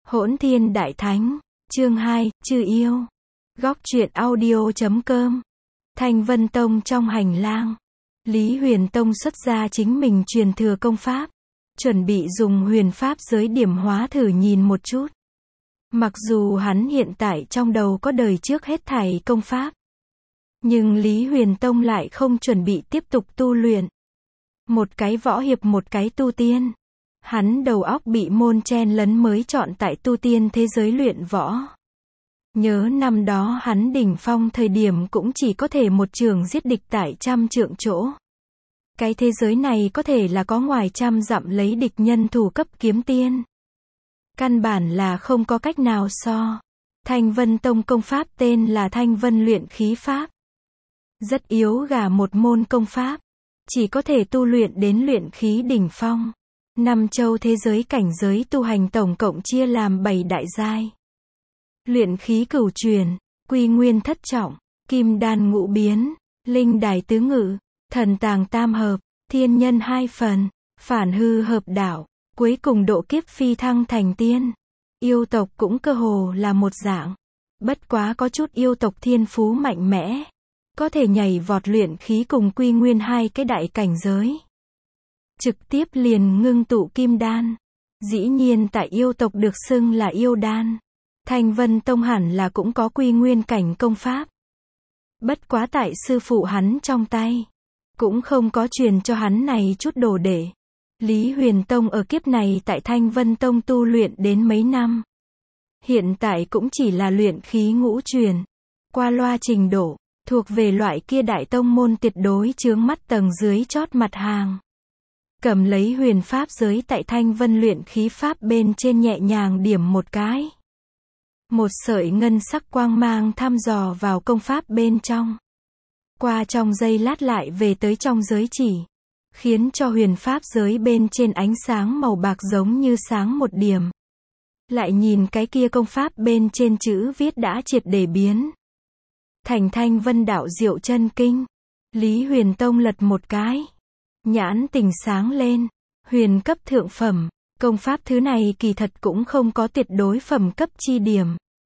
Hỗn Thiên Đại Thánh, chương 2, Chư Yêu. Góc truyện audio.com. Thanh Vân Tông trong hành lang. Lý Huyền Tông xuất ra chính mình truyền thừa công pháp. Chuẩn bị dùng huyền pháp giới điểm hóa thử nhìn một chút. Mặc dù hắn hiện tại trong đầu có đời trước hết thảy công pháp. Nhưng Lý Huyền Tông lại không chuẩn bị tiếp tục tu luyện. Một cái võ hiệp một cái tu tiên. Hắn đầu óc bị môn chen lấn mới chọn tại tu tiên thế giới luyện võ. Nhớ năm đó hắn đỉnh phong thời điểm cũng chỉ có thể một trường giết địch tại 100 trượng chỗ. Cái thế giới này có thể là có ngoài 100 dặm lấy địch nhân thủ cấp kiếm tiên. Căn bản là không có cách nào so. Thanh Vân Tông công pháp tên là Thanh Vân luyện khí pháp. Rất yếu gà một môn công pháp. Chỉ có thể tu luyện đến luyện khí đỉnh phong. 5 châu thế giới cảnh giới tu hành tổng cộng chia làm 7 đại giai. Luyện khí cửu truyền, quy nguyên thất trọng, kim đan ngũ biến, linh đài tứ ngự, thần tàng tam hợp, thiên nhân 2 phần, phản hư hợp đạo, cuối cùng độ kiếp phi thăng thành tiên. Yêu tộc cũng cơ hồ là một dạng. Bất quá có chút yêu tộc thiên phú mạnh mẽ. Có thể nhảy vọt luyện khí cùng quy nguyên 2 cái đại cảnh giới. Trực tiếp liền ngưng tụ kim đan. Dĩ nhiên tại yêu tộc được xưng là yêu đan. Thanh Vân Tông hẳn là cũng có quy nguyên cảnh công pháp. Bất quá tại sư phụ hắn trong tay. Cũng không có truyền cho hắn này chút đồ để. Lý Huyền Tông ở kiếp này tại Thanh Vân Tông tu luyện đến mấy năm. Hiện tại cũng chỉ là luyện khí ngũ truyền. Qua loa trình độ, thuộc về loại kia đại tông môn tuyệt đối chướng mắt tầng dưới chót mặt hàng. Cầm lấy huyền pháp giới tại Thanh Vân luyện khí pháp bên trên nhẹ nhàng điểm một cái. Một sợi ngân sắc quang mang thăm dò vào công pháp bên trong. Qua trong giây lát lại về tới trong giới chỉ. Khiến cho huyền pháp giới bên trên ánh sáng màu bạc giống như sáng một điểm. Lại nhìn cái kia công pháp bên trên chữ viết đã triệt để biến. Thành Thanh Vân đạo diệu chân kinh. Lý Huyền Tông lật một cái. Nhãn tình sáng lên. Huyền cấp thượng phẩm. Công pháp thứ này kỳ thật cũng không có tuyệt đối phẩm cấp chi điểm.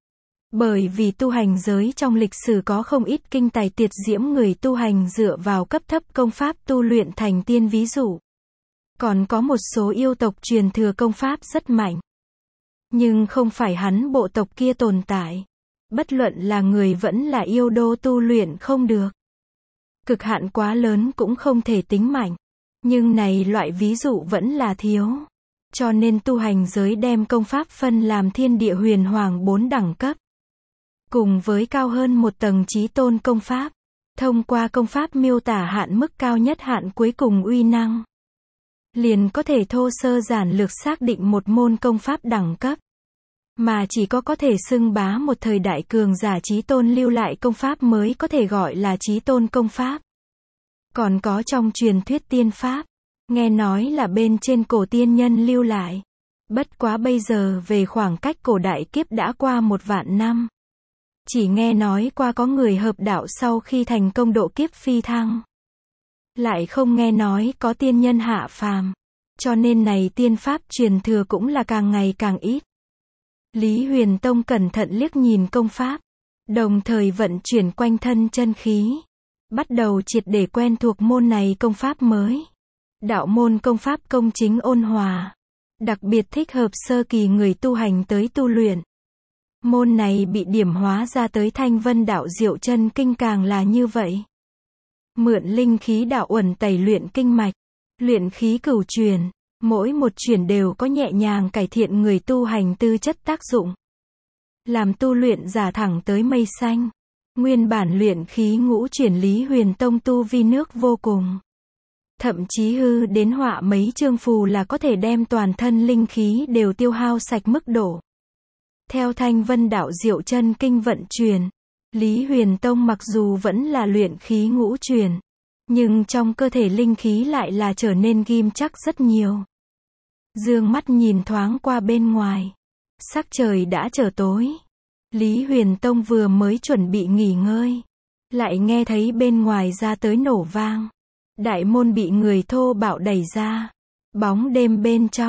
Bởi vì tu hành giới trong lịch sử có không ít kinh tài tuyệt diễm người tu hành dựa vào cấp thấp công pháp tu luyện thành tiên ví dụ. Còn có một số yêu tộc truyền thừa công pháp rất mạnh. Nhưng không phải hắn bộ tộc kia tồn tại. Bất luận là người vẫn là yêu đô tu luyện không được. Cực hạn quá lớn cũng không thể tính mạnh. Nhưng này loại ví dụ vẫn là thiếu. Cho nên tu hành giới đem công pháp phân làm thiên địa huyền hoàng 4 đẳng cấp. Cùng với cao hơn một tầng chí tôn công pháp. Thông qua công pháp miêu tả hạn mức cao nhất hạn cuối cùng uy năng. Liền có thể thô sơ giản lược xác định một môn công pháp đẳng cấp. Mà chỉ có thể xưng bá một thời đại cường giả chí tôn lưu lại công pháp mới có thể gọi là chí tôn công pháp. Còn có trong truyền thuyết tiên pháp. Nghe nói là bên trên cổ tiên nhân lưu lại. Bất quá bây giờ về khoảng cách cổ đại kiếp đã qua 1 vạn năm. Chỉ nghe nói qua có người hợp đạo sau khi thành công độ kiếp phi thăng. Lại không nghe nói có tiên nhân hạ phàm. Cho nên này tiên pháp truyền thừa cũng là càng ngày càng ít. Lý Huyền Tông cẩn thận liếc nhìn công pháp. Đồng thời vận chuyển quanh thân chân khí. Bắt đầu triệt để quen thuộc môn này công pháp mới. Đạo môn công pháp công chính ôn hòa. Đặc biệt thích hợp sơ kỳ người tu hành tới tu luyện. Môn này bị điểm hóa ra tới Thanh Vân đạo diệu chân kinh càng là như vậy. Mượn linh khí đạo uẩn tẩy luyện kinh mạch. Luyện khí cửu truyền. Mỗi một truyền đều có nhẹ nhàng cải thiện người tu hành tư chất tác dụng. Làm tu luyện giả thẳng tới mây xanh. Nguyên bản luyện khí ngũ truyền Lý Huyền Tông tu vi nước vô cùng. Thậm chí hư đến họa mấy chương phù là có thể đem toàn thân linh khí đều tiêu hao sạch mức độ. Theo Thanh Vân đạo diệu chân kinh vận truyền, Lý Huyền Tông mặc dù vẫn là luyện khí ngũ truyền, nhưng trong cơ thể linh khí lại là trở nên ghim chắc rất nhiều. Dương mắt nhìn thoáng qua bên ngoài, sắc trời đã trở tối. Lý Huyền Tông vừa mới chuẩn bị nghỉ ngơi, lại nghe thấy bên ngoài ra tới nổ vang. Đại môn bị người thô bạo đẩy ra. Bóng đêm bên trong,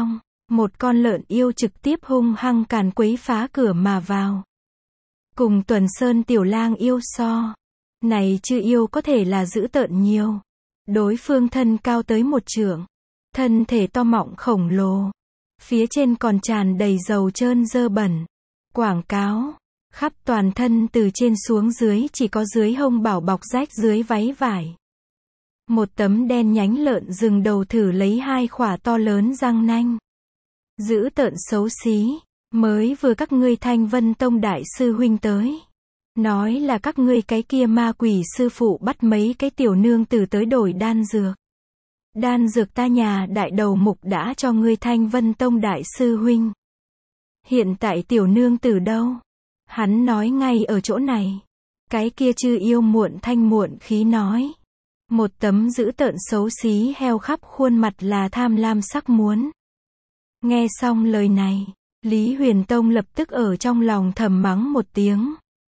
Một con lợn yêu trực tiếp hung hăng càn quấy phá cửa mà vào. Cùng Tuần Sơn tiểu lang yêu so. Này chư yêu có thể là dữ tợn nhiều. Đối phương thân cao tới 1 trượng. Thân thể to mọng khổng lồ. Phía trên còn tràn đầy dầu trơn dơ bẩn. Quảng cáo. Khắp toàn thân từ trên xuống dưới chỉ có dưới hông bảo bọc rách dưới váy vải. Một tấm đen nhánh lợn rừng đầu thử lấy 2 khỏa to lớn răng nanh. Dữ tợn xấu xí. Mới vừa các ngươi Thanh Vân Tông đại sư huynh tới. Nói là các ngươi cái kia ma quỷ sư phụ bắt mấy cái tiểu nương tử tới đổi đan dược. Đan dược ta nhà đại đầu mục đã cho ngươi Thanh Vân Tông đại sư huynh. Hiện tại tiểu nương tử đâu? Hắn nói ngay ở chỗ này. Cái kia chư yêu muộn thanh muộn khí nói. Một tấm dữ tợn xấu xí heo khắp khuôn mặt là tham lam sắc muốn. Nghe xong lời này, Lý Huyền Tông lập tức ở trong lòng thầm mắng một tiếng.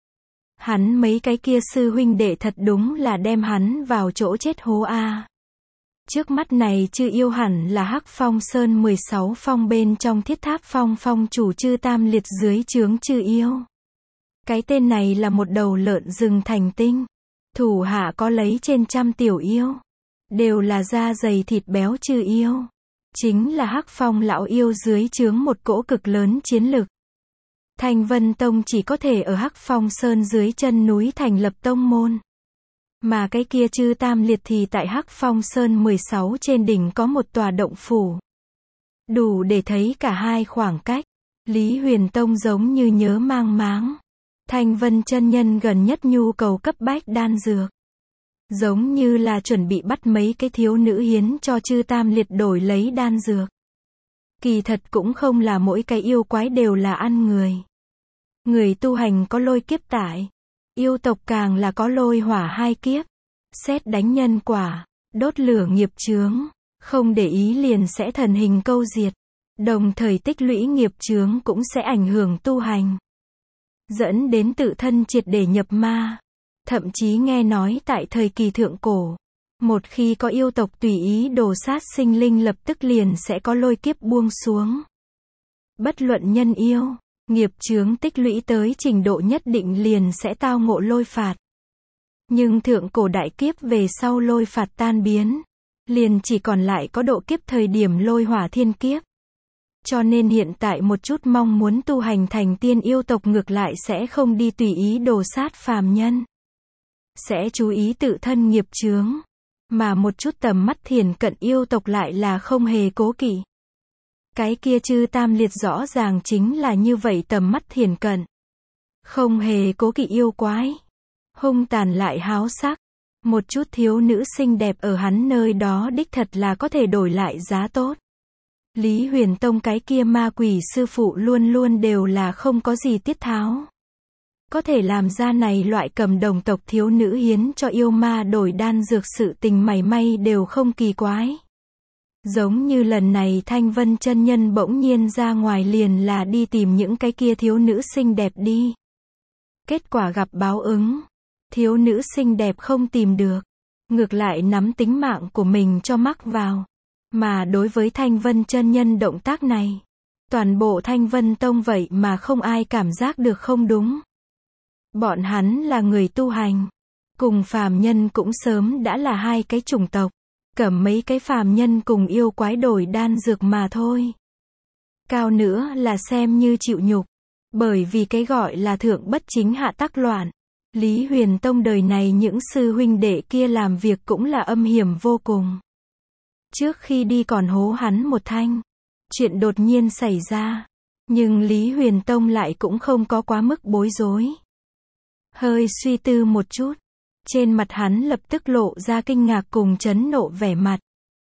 Hắn mấy cái kia sư huynh đệ thật đúng là đem hắn vào chỗ chết hố a. Trước mắt này chư yêu hẳn là Hắc Phong Sơn 16 phong bên trong Thiết Tháp Phong phong chủ chư tam liệt dưới trướng chư yêu. Cái tên này là một đầu lợn rừng thành tinh. Thủ hạ có lấy trên 100 tiểu yêu. Đều là da dày thịt béo chư yêu. Chính là Hắc Phong lão yêu dưới trướng một cỗ cực lớn chiến lực. Thanh Vân Tông chỉ có thể ở Hắc Phong Sơn dưới chân núi thành lập tông môn. Mà cái kia chư tam liệt thì tại Hắc Phong Sơn 16 trên đỉnh có một tòa động phủ. Đủ để thấy cả hai khoảng cách. Lý Huyền Tông giống như nhớ mang máng. Thanh Vân chân nhân gần nhất nhu cầu cấp bách đan dược. Giống như là chuẩn bị bắt mấy cái thiếu nữ hiến cho chư tam liệt đổi lấy đan dược. Kỳ thật cũng không là mỗi cái yêu quái đều là ăn người. Người tu hành có lôi kiếp tại. Yêu tộc càng là có lôi hỏa 2 kiếp. Xét đánh nhân quả, đốt lửa nghiệp chướng. Không để ý liền sẽ thần hình câu diệt. Đồng thời tích lũy nghiệp chướng cũng sẽ ảnh hưởng tu hành. Dẫn đến tự thân triệt để nhập ma. Thậm chí nghe nói tại thời kỳ thượng cổ. Một khi có yêu tộc tùy ý đồ sát sinh linh lập tức liền sẽ có lôi kiếp buông xuống. Bất luận nhân yêu, nghiệp chướng tích lũy tới trình độ nhất định liền sẽ tao ngộ lôi phạt. Nhưng thượng cổ đại kiếp về sau lôi phạt tan biến. Liền chỉ còn lại có độ kiếp thời điểm lôi hỏa thiên kiếp. Cho nên hiện tại một chút mong muốn tu hành thành tiên yêu tộc ngược lại sẽ không đi tùy ý đồ sát phàm nhân. Sẽ chú ý tự thân nghiệp chướng. Mà một chút tầm mắt thiền cận yêu tộc lại là không hề cố kỵ. Cái kia chư tam liệt rõ ràng chính là như vậy tầm mắt thiền cận. Không hề cố kỵ yêu quái. Hung tàn lại háo sắc. Một chút thiếu nữ xinh đẹp ở hắn nơi đó đích thật là có thể đổi lại giá tốt. Lý Huyền Tông cái kia ma quỷ sư phụ luôn luôn đều là không có gì tiết tháo. Có thể làm ra này loại cầm đồng tộc thiếu nữ hiến cho yêu ma đổi đan dược sự tình mảy may đều không kỳ quái. Giống như lần này Thanh Vân chân nhân bỗng nhiên ra ngoài liền là đi tìm những cái kia thiếu nữ xinh đẹp đi. Kết quả gặp báo ứng. Thiếu nữ xinh đẹp không tìm được. Ngược lại nắm tính mạng của mình cho mắc vào. Mà đối với Thanh Vân chân nhân động tác này, toàn bộ Thanh Vân Tông vậy mà không ai cảm giác được không đúng. Bọn hắn là người tu hành. Cùng phàm nhân cũng sớm đã là hai cái chủng tộc. Cầm mấy cái phàm nhân cùng yêu quái đổi đan dược mà thôi. Cao nữa là xem như chịu nhục. Bởi vì cái gọi là thượng bất chính hạ tắc loạn. Lý Huyền Tông đời này những sư huynh đệ kia làm việc cũng là âm hiểm vô cùng. Trước khi đi còn hố hắn một thanh. Chuyện đột nhiên xảy ra. Nhưng Lý Huyền Tông lại cũng không có quá mức bối rối. Hơi suy tư một chút. Trên mặt hắn lập tức lộ ra kinh ngạc cùng chấn nộ vẻ mặt.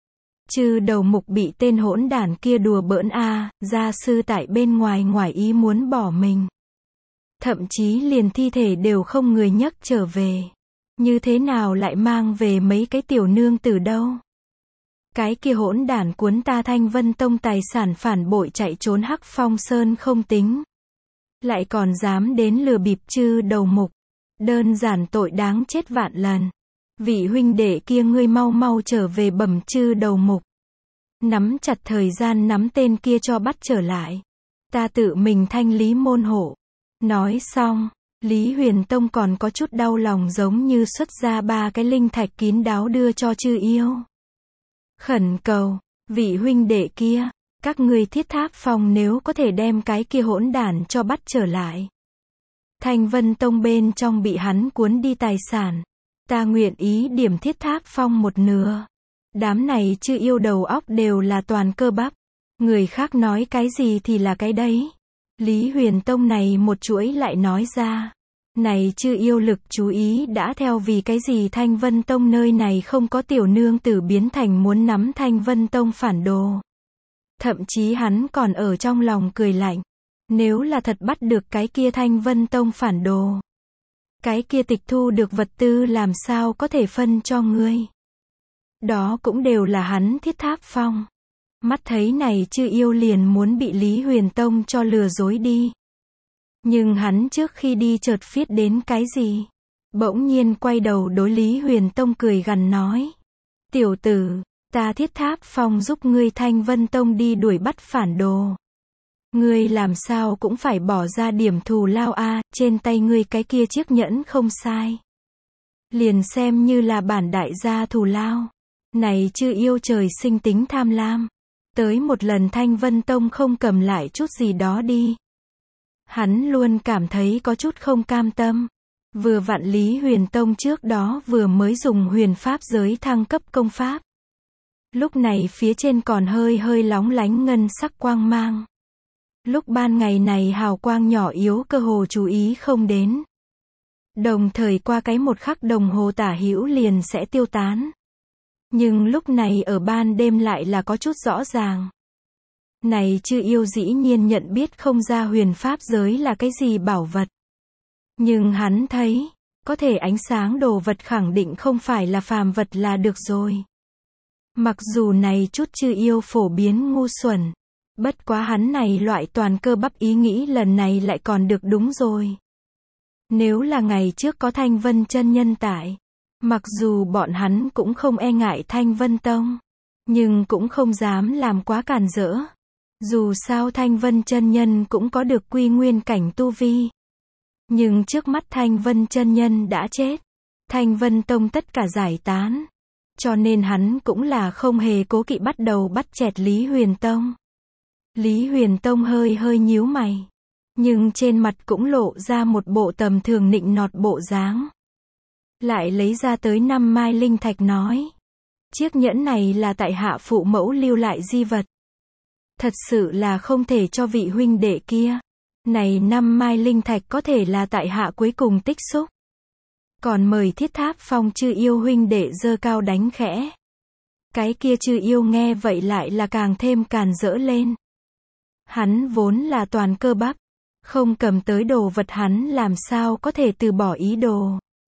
Chư đầu mục bị tên hỗn đản kia đùa bỡn a, gia sư tại bên ngoài ý muốn bỏ mình. Thậm chí liền thi thể đều không người nhấc trở về. Như thế nào lại mang về mấy cái tiểu nương từ đâu? Cái kia hỗn đản cuốn ta Thanh Vân Tông tài sản phản bội chạy trốn Hắc Phong Sơn không tính. Lại còn dám đến lừa bịp chư đầu mục. Đơn giản tội đáng chết vạn lần. Vị huynh đệ kia ngươi mau mau trở về bẩm chư đầu mục. Nắm chặt thời gian nắm tên kia cho bắt trở lại. Ta tự mình thanh lý môn hộ. Nói xong, Lý Huyền Tông còn có chút đau lòng giống như xuất ra 3 cái linh thạch kín đáo đưa cho Chư Yêu. Khẩn cầu, vị huynh đệ kia, các ngươi Thiết Tháp Phong nếu có thể đem cái kia hỗn đản cho bắt trở lại. Thanh Vân Tông bên trong bị hắn cuốn đi tài sản. Ta nguyện ý điểm Thiết Tháp Phong một nửa. Đám này Chư Yêu đầu óc đều là toàn cơ bắp. Người khác nói cái gì thì là cái đấy. Lý Huyền Tông này một chuỗi lại nói ra. Này Chư Yêu lực chú ý đã theo vì cái gì Thanh Vân Tông nơi này không có tiểu nương tử biến thành muốn nắm Thanh Vân Tông phản đồ. Thậm chí hắn còn ở trong lòng cười lạnh. Nếu là thật bắt được cái kia Thanh Vân Tông phản đồ. Cái kia tịch thu được vật tư làm sao có thể phân cho ngươi. Đó cũng đều là hắn Thiết Tháp Phong. Mắt thấy này Chư Yêu liền muốn bị Lý Huyền Tông cho lừa dối đi. Nhưng hắn trước khi đi chợt phiết đến cái gì. Bỗng nhiên quay đầu đối Lý Huyền Tông cười gằn nói. Tiểu tử, ta Thiết Tháp Phong giúp ngươi Thanh Vân Tông đi đuổi bắt phản đồ. Ngươi làm sao cũng phải bỏ ra điểm thù lao a, trên tay ngươi cái kia chiếc nhẫn không sai. Liền xem như là bản đại gia thù lao. Này Chư Yêu trời sinh tính tham lam. Tới một lần Thanh Vân Tông không cầm lại chút gì đó đi. Hắn luôn cảm thấy có chút không cam tâm. Vừa vặn Lý Huyền Tông trước đó vừa mới dùng huyền pháp giới thăng cấp công pháp. Lúc này phía trên còn hơi hơi lóng lánh ngân sắc quang mang. Lúc ban ngày này hào quang nhỏ yếu cơ hồ chú ý không đến. Đồng thời qua cái một khắc đồng hồ tả hữu liền sẽ tiêu tán. Nhưng lúc này ở ban đêm lại là có chút rõ ràng. Này Chư Yêu dĩ nhiên nhận biết không ra huyền pháp giới là cái gì bảo vật. Nhưng hắn thấy, có thể ánh sáng đồ vật khẳng định không phải là phàm vật là được rồi. Mặc dù này chút Chư Yêu phổ biến ngu xuẩn. Bất quá hắn này loại toàn cơ bắp ý nghĩ lần này lại còn được đúng rồi. Nếu là ngày trước có Thanh Vân chân nhân tại. Mặc dù bọn hắn cũng không e ngại Thanh Vân Tông. Nhưng cũng không dám làm quá càn rỡ. Dù sao Thanh Vân chân nhân cũng có được quy nguyên cảnh tu vi. Nhưng trước mắt Thanh Vân chân nhân đã chết. Thanh Vân Tông tất cả giải tán. Cho nên hắn cũng là không hề cố kỵ bắt đầu bắt chẹt Lý Huyền Tông. Lý Huyền Tông hơi hơi nhíu mày. Nhưng trên mặt cũng lộ ra một bộ tầm thường nịnh nọt bộ dáng. Lại lấy ra tới 5 mai linh thạch nói. Chiếc nhẫn này là tại hạ phụ mẫu lưu lại di vật. Thật sự là không thể cho vị huynh đệ kia. Này 5 mai linh thạch có thể là tại hạ cuối cùng tích xúc. Còn mời Thiết Tháp Phong Chư Yêu huynh đệ giơ cao đánh khẽ. Cái kia Chư Yêu nghe vậy lại là càng thêm càn rỡ lên. Hắn vốn là toàn cơ bắp. Không cầm tới đồ vật hắn làm sao có thể từ bỏ ý đồ.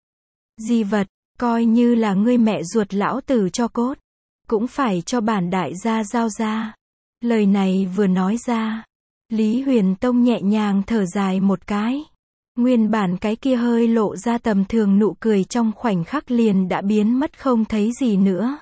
Di vật, coi như là ngươi mẹ ruột lão tử cho cốt. Cũng phải cho bản đại gia giao ra. Lời này vừa nói ra. Lý Huyền Tông nhẹ nhàng thở dài một cái. Nguyên bản cái kia hơi lộ ra tầm thường nụ cười trong khoảnh khắc liền đã biến mất không thấy gì nữa.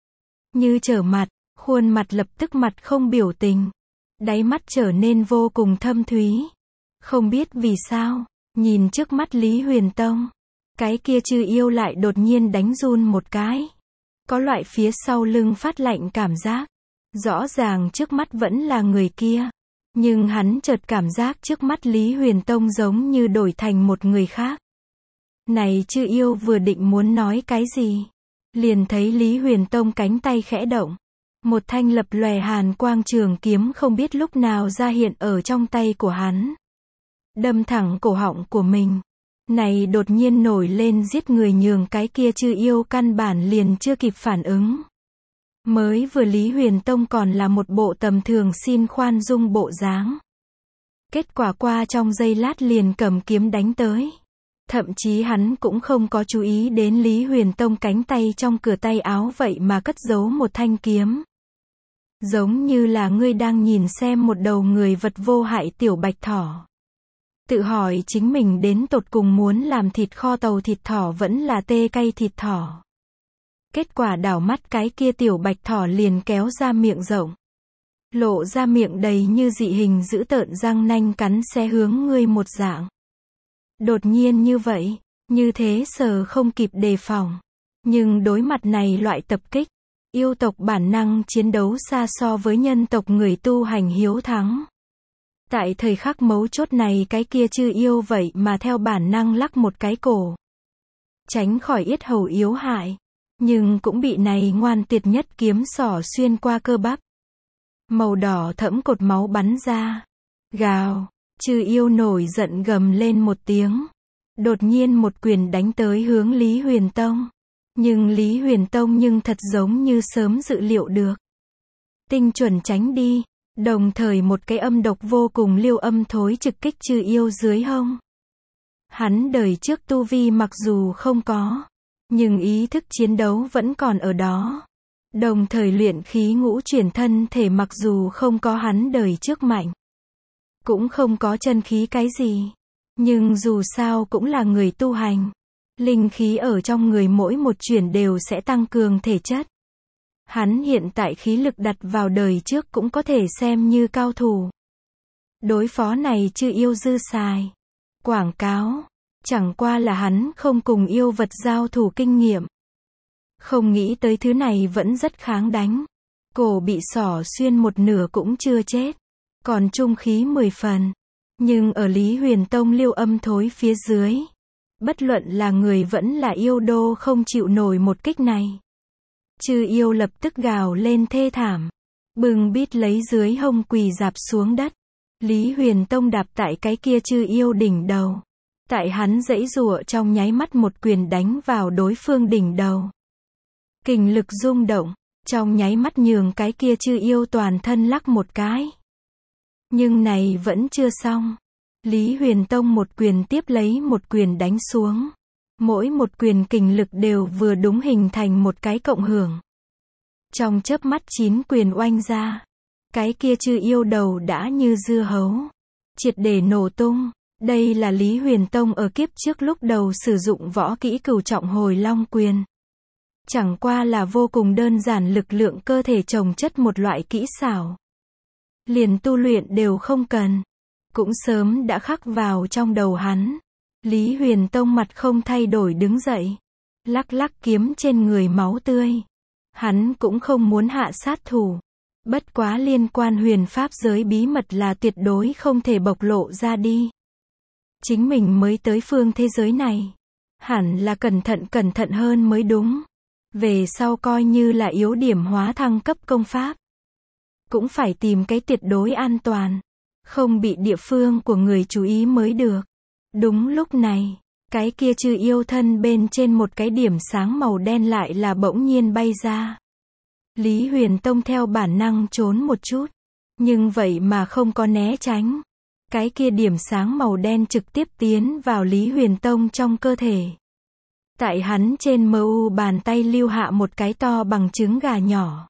Như trở mặt, khuôn mặt lập tức mặt không biểu tình. Đáy mắt trở nên vô cùng thâm thúy. Không biết vì sao, nhìn trước mắt Lý Huyền Tông. Cái kia Chư Yêu lại đột nhiên đánh run một cái. Có loại phía sau lưng phát lạnh cảm giác. Rõ ràng trước mắt vẫn là người kia. Nhưng hắn chợt cảm giác trước mắt Lý Huyền Tông giống như đổi thành một người khác. Này Chư Yêu vừa định muốn nói cái gì. Liền thấy Lý Huyền Tông cánh tay khẽ động. Một thanh lập lòe hàn quang trường kiếm không biết lúc nào ra hiện ở trong tay của hắn. Đâm thẳng cổ họng của mình. Này đột nhiên nổi lên giết người nhường cái kia Chư Yêu căn bản liền chưa kịp phản ứng. Mới vừa Lý Huyền Tông còn là một bộ tầm thường xin khoan dung bộ dáng. Kết quả qua trong giây lát liền cầm kiếm đánh tới. Thậm chí hắn cũng không có chú ý đến Lý Huyền Tông cánh tay trong cửa tay áo vậy mà cất giấu một thanh kiếm. Giống như là ngươi đang nhìn xem một đầu người vật vô hại tiểu bạch thỏ. Tự hỏi chính mình đến tột cùng muốn làm thịt kho tàu thịt thỏ vẫn là tê cay thịt thỏ. Kết quả đảo mắt cái kia tiểu bạch thỏ liền kéo ra miệng rộng. Lộ ra miệng đầy như dị hình dữ tợn răng nanh cắn xé hướng ngươi một dạng. Đột nhiên như vậy, như thế sờ không kịp đề phòng. Nhưng đối mặt này loại tập kích, yêu tộc bản năng chiến đấu xa so với nhân tộc người tu hành hiếu thắng. Tại thời khắc mấu chốt này cái kia chư yêu vậy mà theo bản năng lắc một cái cổ. Tránh khỏi yết hầu yếu hại. Nhưng cũng bị này ngoan tuyệt nhất kiếm xỏ xuyên qua cơ bắp. Màu đỏ thẫm cột máu bắn ra. Gào, chư yêu nổi giận gầm lên một tiếng. Đột nhiên một quyền đánh tới hướng Lý Huyền Tông. Nhưng Lý Huyền Tông nhưng thật giống như sớm dự liệu được. Tinh chuẩn tránh đi, đồng thời một cái âm độc vô cùng liêu âm thối trực kích chư yêu dưới hông. Hắn đời trước tu vi mặc dù không có, nhưng ý thức chiến đấu vẫn còn ở đó. Đồng thời luyện khí ngũ chuyển thân thể mặc dù không có hắn đời trước mạnh, cũng không có chân khí cái gì, nhưng dù sao cũng là người tu hành. Linh khí ở trong người mỗi một chuyển đều sẽ tăng cường thể chất. Hắn hiện tại khí lực đặt vào đời trước cũng có thể xem như cao thủ. Đối phó này chư yêu dư xài. Quảng cáo. Chẳng qua là hắn không cùng yêu vật giao thủ kinh nghiệm. Không nghĩ tới thứ này vẫn rất kháng đánh. Cổ bị xỏ xuyên một nửa cũng chưa chết. Còn trung khí 10 phần. Nhưng ở Lý Huyền Tông liêu âm thối phía dưới. Bất luận là người vẫn là yêu đô không chịu nổi một kích này. Chư yêu lập tức gào lên thê thảm. Bừng bít lấy dưới hông quỳ dạp xuống đất. Lý Huyền Tông đạp tại cái kia chư yêu đỉnh đầu. Tại hắn giãy giụa trong nháy mắt một quyền đánh vào đối phương đỉnh đầu. Kình lực rung động, trong nháy mắt nhường cái kia chư yêu toàn thân lắc một cái. Nhưng này vẫn chưa xong. Lý Huyền Tông một quyền tiếp lấy một quyền đánh xuống. Mỗi một quyền kình lực đều vừa đúng hình thành một cái cộng hưởng. Trong chớp mắt 9 quyền oanh ra. Cái kia chư yêu đầu đã như dưa hấu. Triệt để nổ tung. Đây là Lý Huyền Tông ở kiếp trước lúc đầu sử dụng võ kỹ cửu trọng hồi long quyền. Chẳng qua là vô cùng đơn giản lực lượng cơ thể chồng chất một loại kỹ xảo. Liền tu luyện đều không cần. Cũng sớm đã khắc vào trong đầu hắn. Lý Huyền Tông mặt không thay đổi đứng dậy. Lắc lắc kiếm trên người máu tươi. Hắn cũng không muốn hạ sát thủ. Bất quá liên quan huyền pháp giới bí mật là tuyệt đối không thể bộc lộ ra đi. Chính mình mới tới phương thế giới này. Hẳn là cẩn thận hơn mới đúng. Về sau coi như là yếu điểm hóa thăng cấp công pháp. Cũng phải tìm cái tuyệt đối an toàn. Không bị địa phương của người chú ý mới được. Đúng lúc này, cái kia chư yêu thân bên trên một cái điểm sáng màu đen lại là bỗng nhiên bay ra. Lý Huyền Tông theo bản năng trốn một chút. Nhưng vậy mà không có né tránh. Cái kia điểm sáng màu đen trực tiếp tiến vào Lý Huyền Tông trong cơ thể. Tại hắn trên mu bàn tay lưu hạ một cái to bằng trứng gà nhỏ.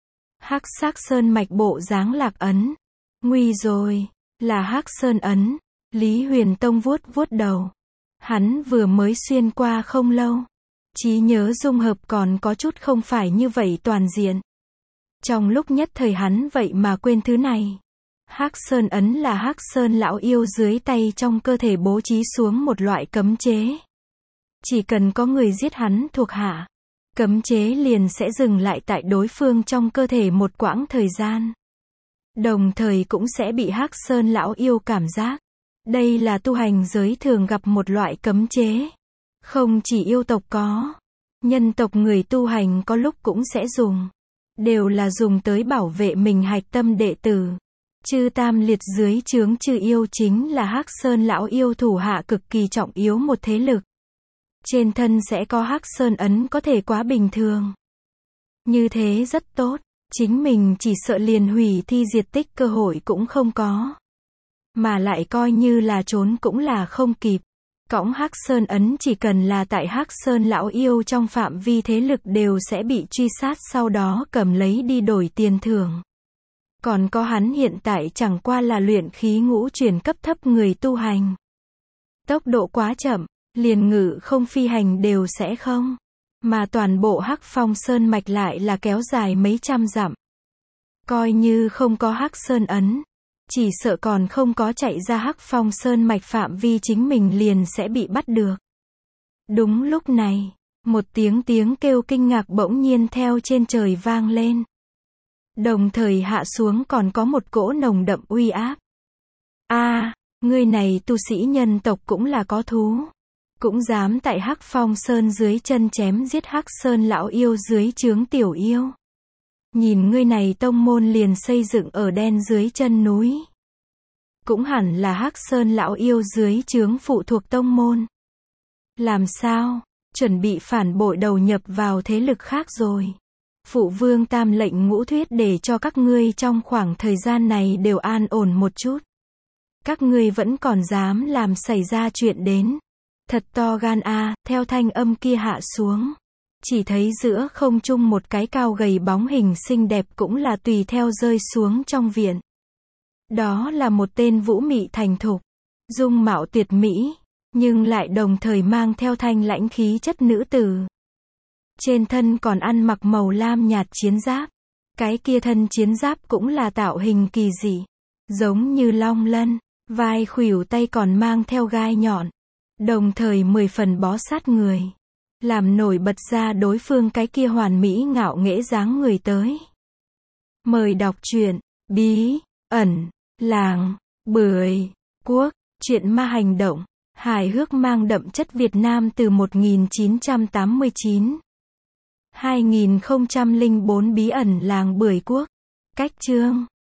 Hắc sắc sơn mạch bộ dáng lạc ấn. Nguy rồi, là Hắc Sơn ấn. Lý Huyền Tông vuốt vuốt đầu. Hắn vừa mới xuyên qua không lâu. Trí nhớ dung hợp còn có chút không phải như vậy toàn diện. Trong lúc nhất thời hắn vậy mà quên thứ này. Hắc Sơn ấn là Hắc Sơn lão yêu dưới tay trong cơ thể bố trí xuống một loại cấm chế. Chỉ cần có người giết hắn thuộc hạ, cấm chế liền sẽ dừng lại tại đối phương trong cơ thể một quãng thời gian. Đồng thời cũng sẽ bị Hắc Sơn lão yêu cảm giác. Đây là tu hành giới thường gặp một loại cấm chế. Không chỉ yêu tộc có, nhân tộc người tu hành có lúc cũng sẽ dùng. Đều là dùng tới bảo vệ mình hạch tâm đệ tử. Chư tam liệt dưới trướng chư yêu chính là Hắc Sơn lão yêu thủ hạ cực kỳ trọng yếu một thế lực. Trên thân sẽ có Hắc Sơn ấn có thể quá bình thường. Như thế rất tốt, chính mình chỉ sợ liền hủy thi diệt tích cơ hội cũng không có. Mà lại coi như là trốn cũng là không kịp. Cõng Hắc Sơn ấn chỉ cần là tại Hắc Sơn lão yêu trong phạm vi thế lực đều sẽ bị truy sát sau đó cầm lấy đi đổi tiền thưởng. Còn có hắn hiện tại chẳng qua là luyện khí ngũ chuyển cấp thấp người tu hành. Tốc độ quá chậm, liền ngự không phi hành đều sẽ không. Mà toàn bộ Hắc Phong Sơn mạch lại là kéo dài mấy trăm dặm. Coi như không có Hắc Sơn ấn, chỉ sợ còn không có chạy ra Hắc Phong Sơn mạch phạm vi chính mình liền sẽ bị bắt được. Đúng lúc này, một tiếng kêu kinh ngạc bỗng nhiên theo trên trời vang lên. Đồng thời hạ xuống còn có một cỗ nồng đậm uy áp. Ngươi này tu sĩ nhân tộc cũng là có thú. Cũng dám tại Hắc Phong Sơn dưới chân chém giết Hắc Sơn lão yêu dưới trướng tiểu yêu. Nhìn ngươi này tông môn liền xây dựng ở đen dưới chân núi. Cũng hẳn là Hắc Sơn lão yêu dưới trướng phụ thuộc tông môn. Làm sao? Chuẩn bị phản bội đầu nhập vào thế lực khác rồi. Phụ vương tam lệnh ngũ thuyết để cho các ngươi trong khoảng thời gian này đều an ổn một chút. Các ngươi vẫn còn dám làm xảy ra chuyện đến. Thật to gan a. Theo thanh âm kia hạ xuống. Chỉ thấy giữa không trung một cái cao gầy bóng hình xinh đẹp cũng là tùy theo rơi xuống trong viện. Đó là một tên vũ mị thành thục, dung mạo tuyệt mỹ, nhưng lại đồng thời mang theo thanh lãnh khí chất nữ tử. Trên thân còn ăn mặc màu lam nhạt chiến giáp. Cái kia thân chiến giáp cũng là tạo hình kỳ dị, giống như long lân, vai khuỷu tay còn mang theo gai nhọn, đồng thời 10 phần bó sát người, làm nổi bật ra đối phương cái kia hoàn mỹ ngạo nghễ dáng người tới. Mời đọc truyện Bí ẩn làng Bưởi Quốc, truyện ma hành động, hài hước mang đậm chất Việt Nam từ 1989. 2004 Bí ẩn làng Bưởi Quốc. Cách chương